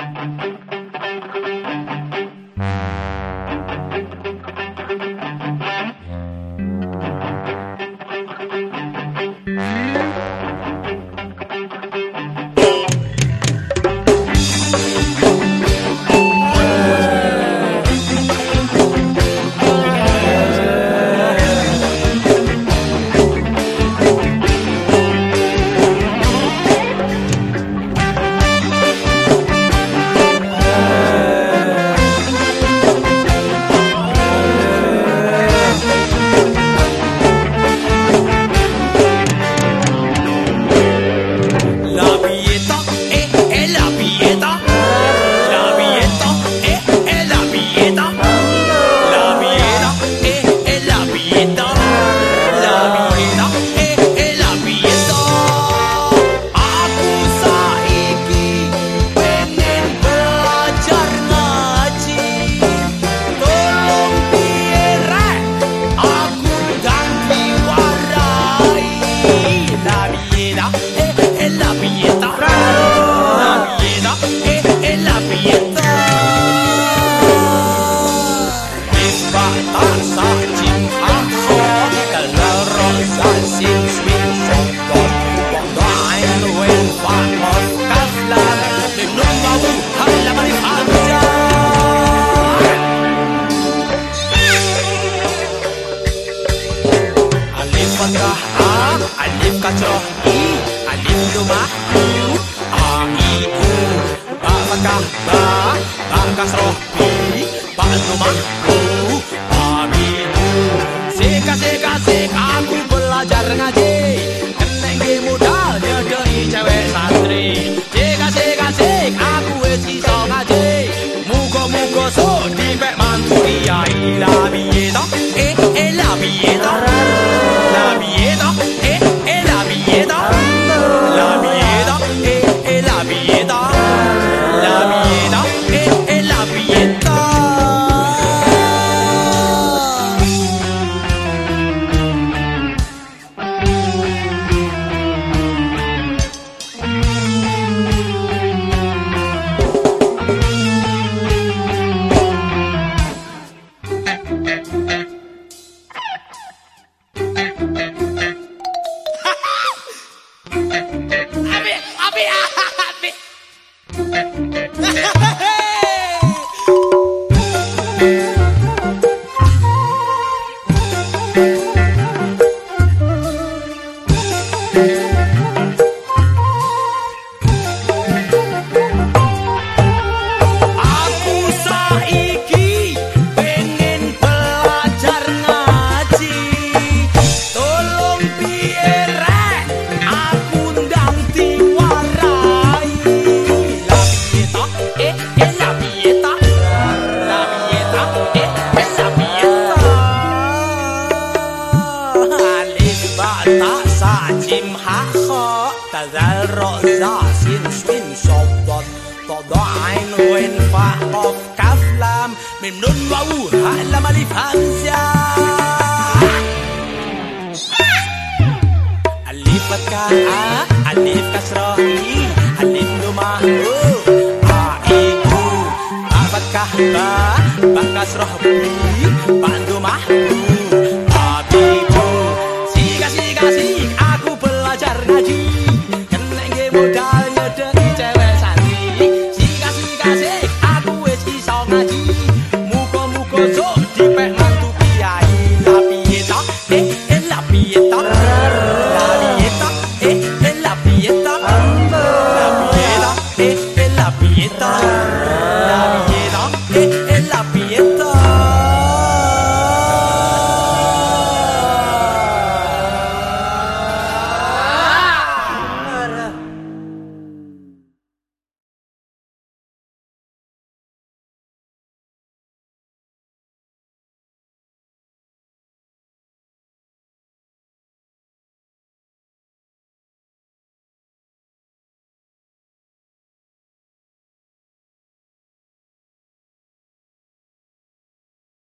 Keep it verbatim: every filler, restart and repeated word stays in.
Alif kacroh I, alif lumah U, A, I, U. Ba fathah ba, ba kasroh bi, ba lumah U, A, I, U. Sik sik sik aku belajar ngaji, kenek ge modal nyedoi cewek santri. Sik sik sik aku wis iso ngaji, muga-muga sok dipek mantu kiai. La piye to? Eh eh la piye to? La piye to? Eh eh la piye to? La piye to? Eh eh la piye to? La piye to? Eh eh la piye to? Jim ha kho ta zal ro za sin swin sob dot to do ain wen fa of kaf lam mim nun wa u ha lam alif hamza alif fathah a alif kasrah i alif lumah u a i u ba fathah ba ba kasrah bi ba lumah u